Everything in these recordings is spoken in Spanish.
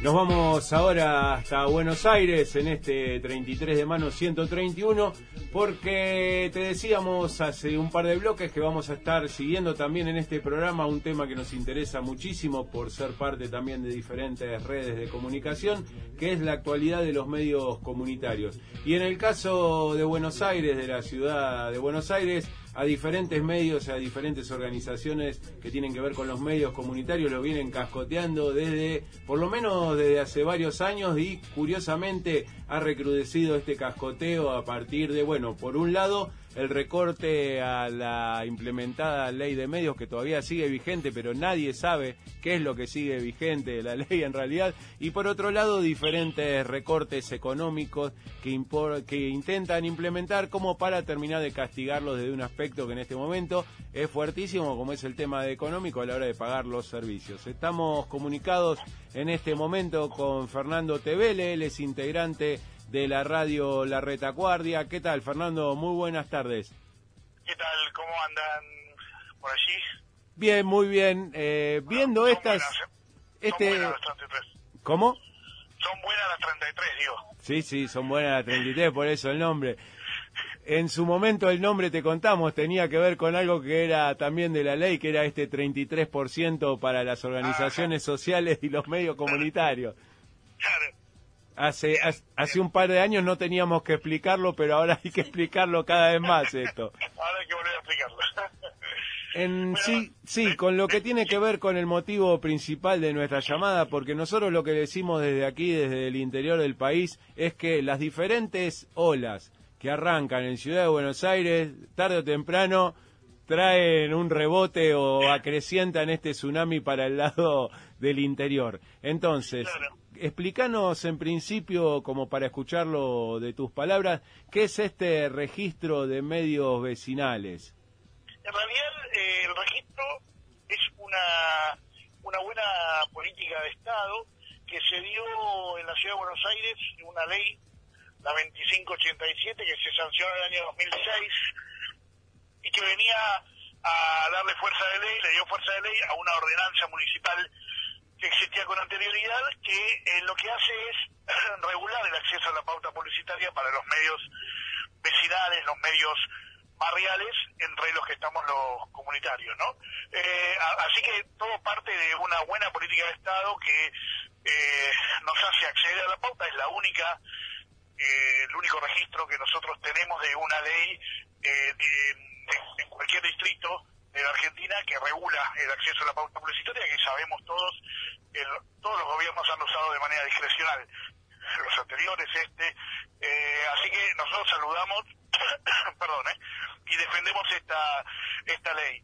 Nos vamos ahora hasta Buenos Aires en este 33 de mano 131, porque te decíamos hace un par de bloques que vamos a estar siguiendo también en este programa un tema que nos interesa muchísimo por ser parte también de diferentes redes de comunicación, que es la actualidad de los medios comunitarios. Y en el caso de Buenos Aires, de la ciudad de Buenos Aires, a diferentes medios, a diferentes organizaciones que tienen que ver con los medios comunitarios, lo vienen cascoteando por lo menos desde hace varios años, y curiosamente ha recrudecido este cascoteo a partir de, bueno, por un lado, el recorte a la implementada ley de medios, que todavía sigue vigente, pero nadie sabe qué es lo que sigue vigente de la ley en realidad, y por otro lado, diferentes recortes económicos que intentan implementar como para terminar de castigarlos desde un aspecto que en este momento es fuertísimo, como es el tema económico a la hora de pagar los servicios. Estamos comunicados en este momento con Fernando Tevele, él es integrante de la radio La Retaguardia. ¿Qué tal, Fernando? Muy buenas tardes. ¿Qué tal? ¿Cómo andan por allí? Bien, muy bien. Viendo son estas... buenas, son buenas las 33. ¿Cómo? Son buenas las 33, digo. Sí, son buenas las 33, por eso el nombre. En su momento el nombre, te contamos, tenía que ver con algo que era también de la ley, que era este 33% para las organizaciones sociales y los medios comunitarios. Claro. Hace un par de años no teníamos que explicarlo, pero ahora hay que explicarlo cada vez más esto. Ahora hay que volver a explicarlo. Sí, con lo que tiene que ver con el motivo principal de nuestra llamada, porque nosotros lo que decimos desde aquí, desde el interior del país, es que las diferentes olas que arrancan en Ciudad de Buenos Aires, tarde o temprano, traen un rebote o acrecientan este tsunami para el lado del interior. Entonces, claro, explícanos en principio, como para escucharlo de tus palabras, ¿qué es este registro de medios vecinales? En realidad, el registro es una buena política de Estado que se dio en la Ciudad de Buenos Aires, una ley, la 2587, que se sancionó en el año 2006, y que venía a darle fuerza de ley, le dio fuerza de ley a una ordenanza municipal que existía con anterioridad, que lo que hace es regular el acceso a la pauta publicitaria para los medios vecinales, los medios barriales, entre los que estamos los comunitarios, ¿no? Así que todo parte de una buena política de Estado que nos hace acceder a la pauta. Es la única, el único registro que nosotros tenemos de una ley en cualquier distrito de la Argentina que regula el acceso a la pauta publicitaria, que sabemos todos los gobiernos han usado de manera discrecional, los anteriores, así que nosotros saludamos y defendemos esta ley.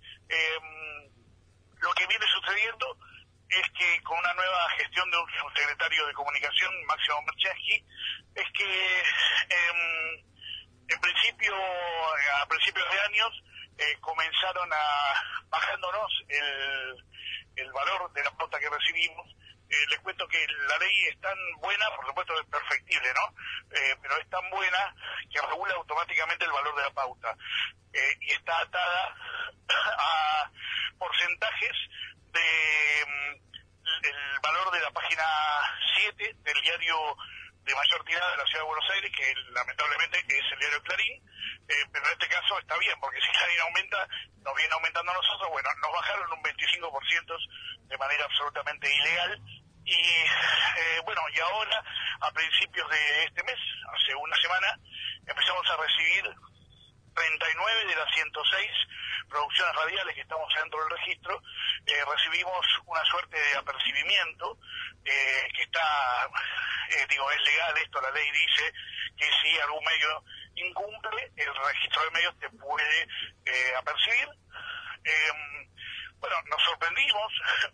Lo que viene sucediendo es que con una nueva gestión de un subsecretario de Comunicación, Máximo Merchensky, es que en principio, a principios de años, comenzaron bajándonos el valor de la pauta que recibimos. Les cuento que la ley es tan buena, por supuesto es perfectible, ¿no? Pero es tan buena que regula automáticamente el valor de la pauta. Y está atada a porcentajes el valor de la página 7 del diario de mayor tirada de la Ciudad de Buenos Aires, que lamentablemente es el diario Clarín, pero en este caso está bien, porque si Clarín aumenta, nos viene aumentando a nosotros. Bueno, nos bajaron un 25% de manera absolutamente ilegal, y y ahora, a principios de este mes, hace una semana, empezamos a recibir 39 de las 106 producciones radiales que estamos dentro del registro. Recibimos una suerte de apercibimiento que está, es legal esto, la ley dice que si algún medio incumple, el registro de medios te puede apercibir. Nos sorprendimos.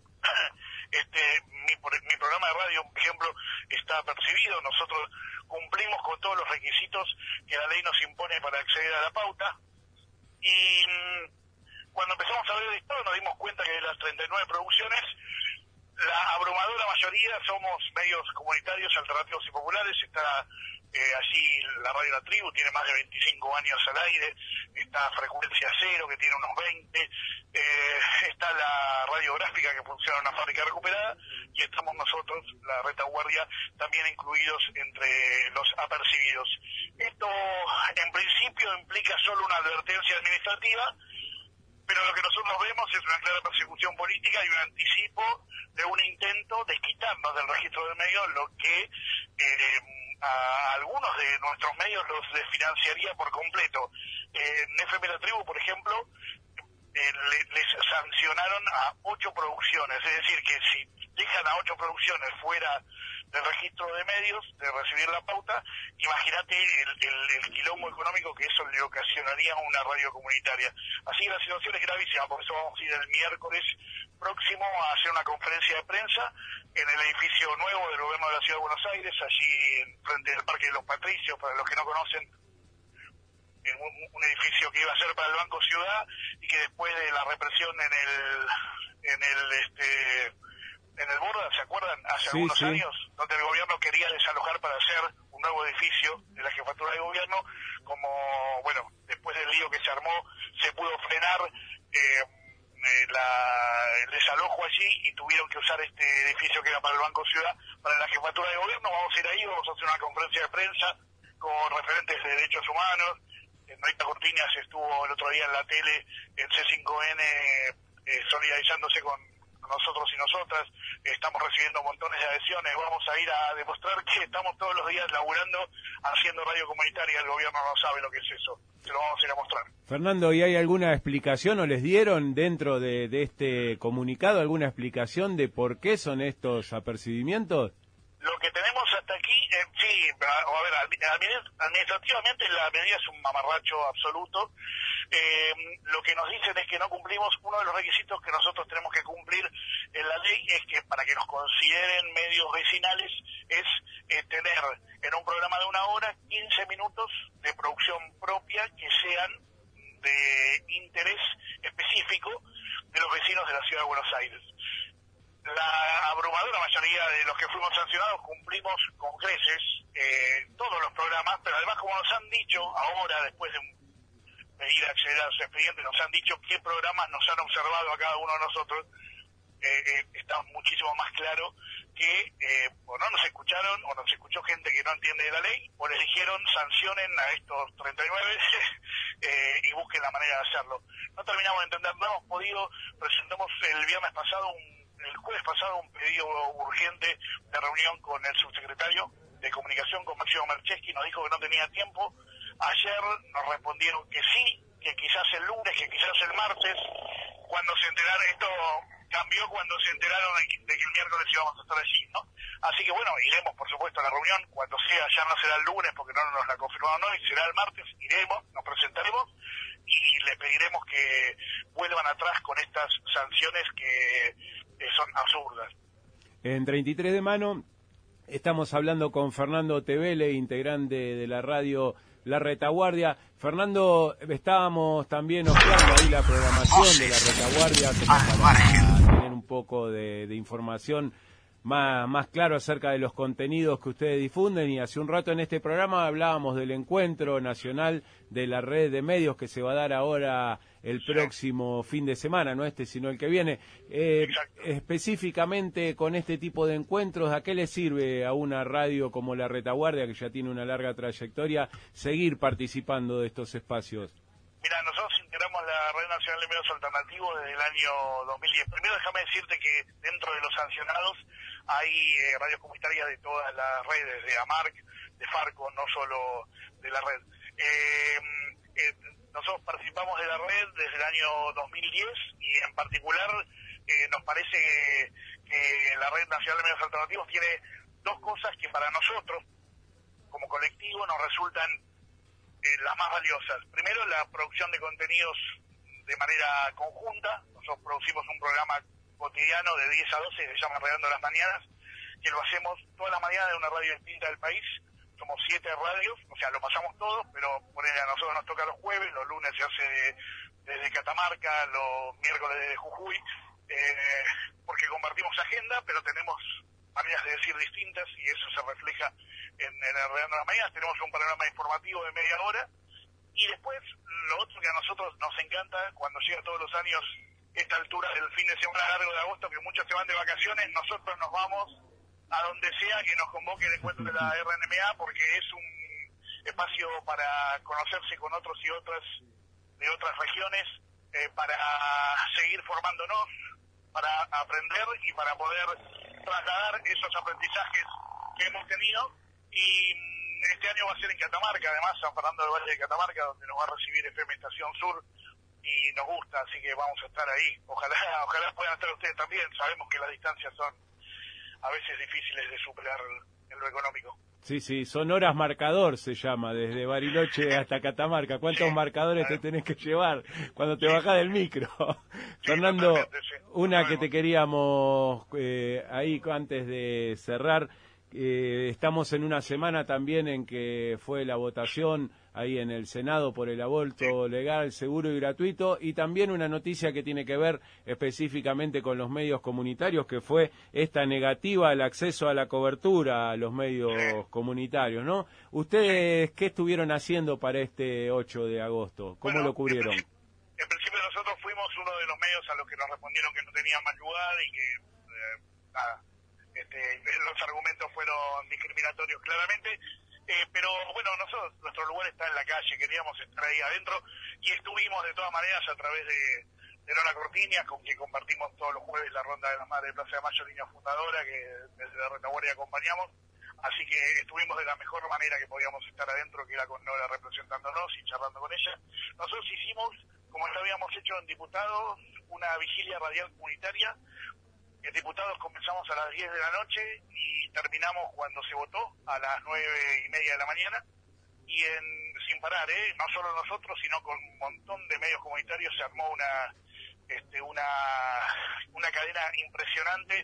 Mi programa de radio, por ejemplo, está apercibido. Nosotros cumplimos con todos los requisitos que la ley nos impone para acceder a la pauta, y cuando empezamos a ver esto nos dimos cuenta que de las 39 producciones, la abrumadora mayoría somos medios comunitarios, alternativos y populares. Está allí la radio La Tribu tiene más de 25 años al aire, está Frecuencia Cero, que tiene unos 20, está la radiográfica, que funciona en una fábrica recuperada, y estamos nosotros, la Retaguardia, también incluidos entre los apercibidos. Esto, en principio, implica solo una advertencia administrativa, pero lo que nosotros vemos es una clara persecución política y un anticipo de un intento de quitarnos del registro de medios, lo que a algunos de nuestros medios los desfinanciaría por completo. En FM La Tribu, por ejemplo, les sancionaron a 8 producciones, es decir, que si dejan a 8 producciones fuera del registro de medios, de recibir la pauta, imagínate el quilombo económico que eso le ocasionaría a una radio comunitaria. Así que la situación es gravísima, por eso vamos a ir el miércoles próximo a hacer una conferencia de prensa en el edificio nuevo del gobierno de la Ciudad de Buenos Aires, allí frente al Parque de los Patricios, para los que no conocen, un edificio que iba a ser para el Banco Ciudad y que después de la represión en el Borda, ¿se acuerdan? Hace algunos años, donde el gobierno quería desalojar para hacer un nuevo edificio de la jefatura de gobierno, como, bueno, después del lío que se armó, se pudo frenar el desalojo allí y tuvieron que usar este edificio que era para el Banco Ciudad, para la jefatura de gobierno. Vamos a ir ahí, vamos a hacer una conferencia de prensa con referentes de derechos humanos. Norita Cortiñas estuvo el otro día en la tele, en C5N, solidarizándose con nosotros y nosotras. Estamos recibiendo montones de adhesiones. Vamos a ir a demostrar que estamos todos los días laburando, haciendo radio comunitaria. El gobierno no sabe lo que es eso. Se lo vamos a ir a mostrar. Fernando, ¿y hay alguna explicación o les dieron dentro de este comunicado alguna explicación de por qué son estos apercibimientos? Lo que tenemos hasta aquí, sí, a ver, administrativamente la medida es un mamarracho absoluto. Lo que nos dicen es que no cumplimos, uno de los requisitos que nosotros tenemos que cumplir en la ley es que para que nos consideren medios vecinales es tener en un programa de 1 hora 15 minutos de producción propia que sean de interés específico de los vecinos de la Ciudad de Buenos Aires. La abrumadora mayoría de los que fuimos sancionados cumplimos con creces todos los programas, pero además, como nos han dicho ahora, después de ir a acceder a su expediente, nos han dicho qué programas nos han observado a cada uno de nosotros. Está muchísimo más claro que o no nos escucharon, o nos escuchó gente que no entiende de la ley, o les dijeron sancionen a estos 39 y busquen la manera de hacerlo. No terminamos de entender, no hemos podido. Presentamos el jueves pasado un pedido urgente de reunión con el subsecretario de Comunicación, con Máximo Mercheski, nos dijo que no tenía tiempo. Ayer nos respondieron que sí, que quizás el lunes, que quizás el martes. Cuando se enteraron, esto cambió cuando se enteraron de que el miércoles íbamos a estar allí, ¿no? Así que bueno, iremos por supuesto a la reunión, cuando sea, ya no será el lunes porque no nos la confirmaron hoy, será el martes, iremos, nos presentaremos y le pediremos que vuelvan atrás con estas sanciones que son absurdas. En 33 de mano estamos hablando con Fernando Tevele, integrante de la radio La Retaguardia. Fernando, estábamos también ojeando ahí la programación de La Retaguardia como para tener un poco de información más claro acerca de los contenidos que ustedes difunden, y hace un rato en este programa hablábamos del encuentro nacional de la red de medios que se va a dar ahora el próximo fin de semana, no este sino el que viene. Específicamente con este tipo de encuentros, ¿a qué le sirve a una radio como La Retaguardia, que ya tiene una larga trayectoria, seguir participando de estos espacios? Mira, nosotros integramos la Red Nacional de Medios Alternativos desde el año 2010. Primero déjame decirte que dentro de los sancionados hay radios comunitarias de todas las redes, de AMARC, de Farco, no solo de la red. Nosotros participamos de la red desde el año 2010 y en particular nos parece que la Red Nacional de Medios Alternativos tiene dos cosas que para nosotros, como colectivo, nos resultan las más valiosas. Primero, la producción de contenidos de manera conjunta. Nosotros producimos un programa cotidiano de 10 a 12 que se llama Regando las Mañanas, que lo hacemos todas las mañanas de una radio distinta del país. Somos 7 radios, o sea, lo pasamos todos, pero a nosotros nos toca los jueves, los lunes se hace desde Catamarca, los miércoles desde Jujuy, porque compartimos agenda, pero tenemos maneras de decir distintas y eso se refleja en en el Real de las Mañanas, tenemos un programa informativo de media hora, y después lo otro que a nosotros nos encanta cuando llega todos los años esta altura del fin de semana largo de agosto, que muchos se van de vacaciones, nosotros nos vamos a donde sea que nos convoque el encuentro de la RNMA, porque es un espacio para conocerse con otros y otras de otras regiones, para seguir formándonos, para aprender y para poder trasladar esos aprendizajes que hemos tenido. Y este año va a ser en Catamarca, además, San Fernando del Valle de Catamarca, donde nos va a recibir FM Estación Sur, y nos gusta, así que vamos a estar ahí. Ojalá puedan estar ustedes también. Sabemos que las distancias son a veces difíciles de superar en lo económico. Sí, son horas marcador, se llama, desde Bariloche hasta Catamarca. ¿Cuántos marcadores te tenés que llevar cuando te bajás del micro? Fernando, una que te queríamos ahí antes de cerrar. Estamos en una semana también en que fue la votación ahí en el Senado por el aborto legal, seguro y gratuito, y también una noticia que tiene que ver específicamente con los medios comunitarios, que fue esta negativa al acceso a la cobertura a los medios comunitarios, ¿no? ¿Ustedes qué estuvieron haciendo para este 8 de agosto? ¿Cómo lo cubrieron? En principio nosotros fuimos uno de los medios a los que nos respondieron que no tenían más lugar y que los argumentos fueron discriminatorios claramente, pero bueno, nuestro lugar está en la calle, queríamos estar ahí adentro y estuvimos de todas maneras a través de Lola Cortiñas, con quien compartimos todos los jueves la ronda de las madres de Plaza de Mayo, línea fundadora, que desde la retaguardia acompañamos, así que estuvimos de la mejor manera que podíamos estar adentro, que era con Lola representándonos y charlando con ella. Nosotros hicimos, como ya habíamos hecho en diputados, una vigilia radial comunitaria. En diputados comenzamos a las 10 de la noche y terminamos cuando se votó a las 9:30 de la mañana, y sin parar, no solo nosotros, sino con un montón de medios comunitarios se armó una cadena impresionante,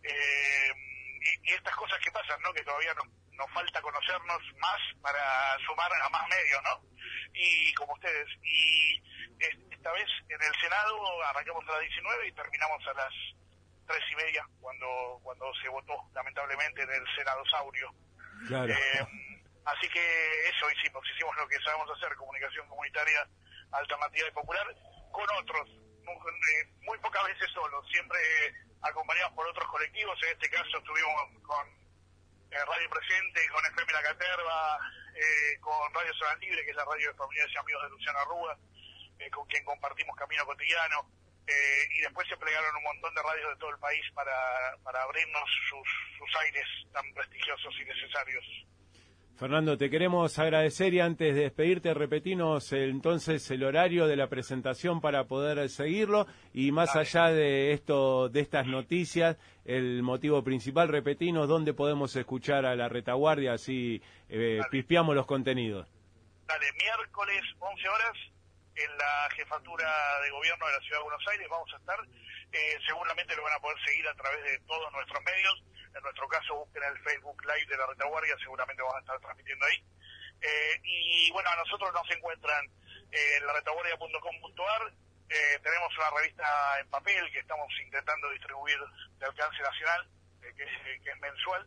y estas cosas que pasan, ¿no? Que todavía nos falta conocernos más para sumar a más medios, ¿no? Y como ustedes, y esta vez en el Senado arrancamos a las 19 y terminamos a las 3:30 cuando se votó lamentablemente en el Senado Saurio. Claro. Así que eso hicimos lo que sabemos hacer, comunicación comunitaria alternativa y popular, con otros, muy pocas veces solos, siempre acompañados por otros colectivos. En este caso estuvimos con Radio Presente, con FM La Caterva, con Radio Zona Libre, que es la radio de familiares y amigos de Luciano Arruga, con quien compartimos Camino Cotidiano. Y después se plegaron un montón de radios de todo el país para abrirnos sus aires tan prestigiosos y necesarios. Fernando, te queremos agradecer, y antes de despedirte, repetinos entonces el horario de la presentación para poder seguirlo, y más allá de estas noticias, el motivo principal, repetinos dónde podemos escuchar a la retaguardia, así pispeamos los contenidos. Dale, miércoles 11 horas. En la jefatura de gobierno de la Ciudad de Buenos Aires vamos a estar, seguramente lo van a poder seguir a través de todos nuestros medios. En nuestro caso busquen el Facebook Live de la retaguardia, seguramente van a estar transmitiendo ahí. Y bueno, a nosotros nos encuentran en laretaguardia.com.ar. Tenemos una revista en papel que estamos intentando distribuir de alcance nacional, que es mensual.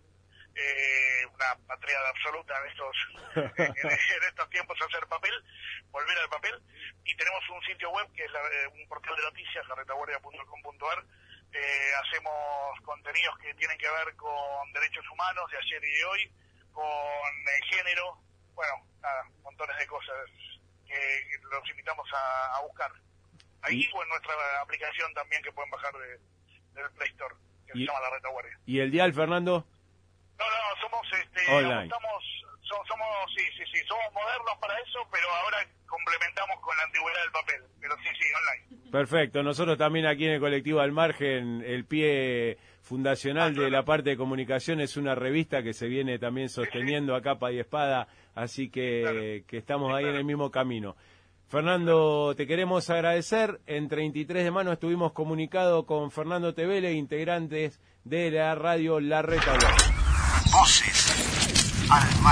Una patriada absoluta en estos tiempos hacer papel, volver al papel, y tenemos un sitio web que es un portal de noticias, laretaguardia.com.ar. Hacemos contenidos que tienen que ver con derechos humanos de ayer y de hoy, con género, bueno, nada, montones de cosas que los invitamos a buscar ahí, o en nuestra aplicación también, que pueden bajar del Play Store, que se llama La Retaguardia. ¿Y el dial, Fernando? No, somos online. Somos modernos para eso, pero ahora complementamos con la antigüedad del papel, pero sí, online. Perfecto, nosotros también aquí en el colectivo Al Margen, el pie fundacional de la parte de comunicación es una revista que se viene también sosteniendo a capa y espada, así que estamos ahí en el mismo camino. Fernando, te queremos agradecer. En 33 de Mano estuvimos comunicados con Fernando Tevele, integrantes de la radio La Retaguardia. Voces al Margen.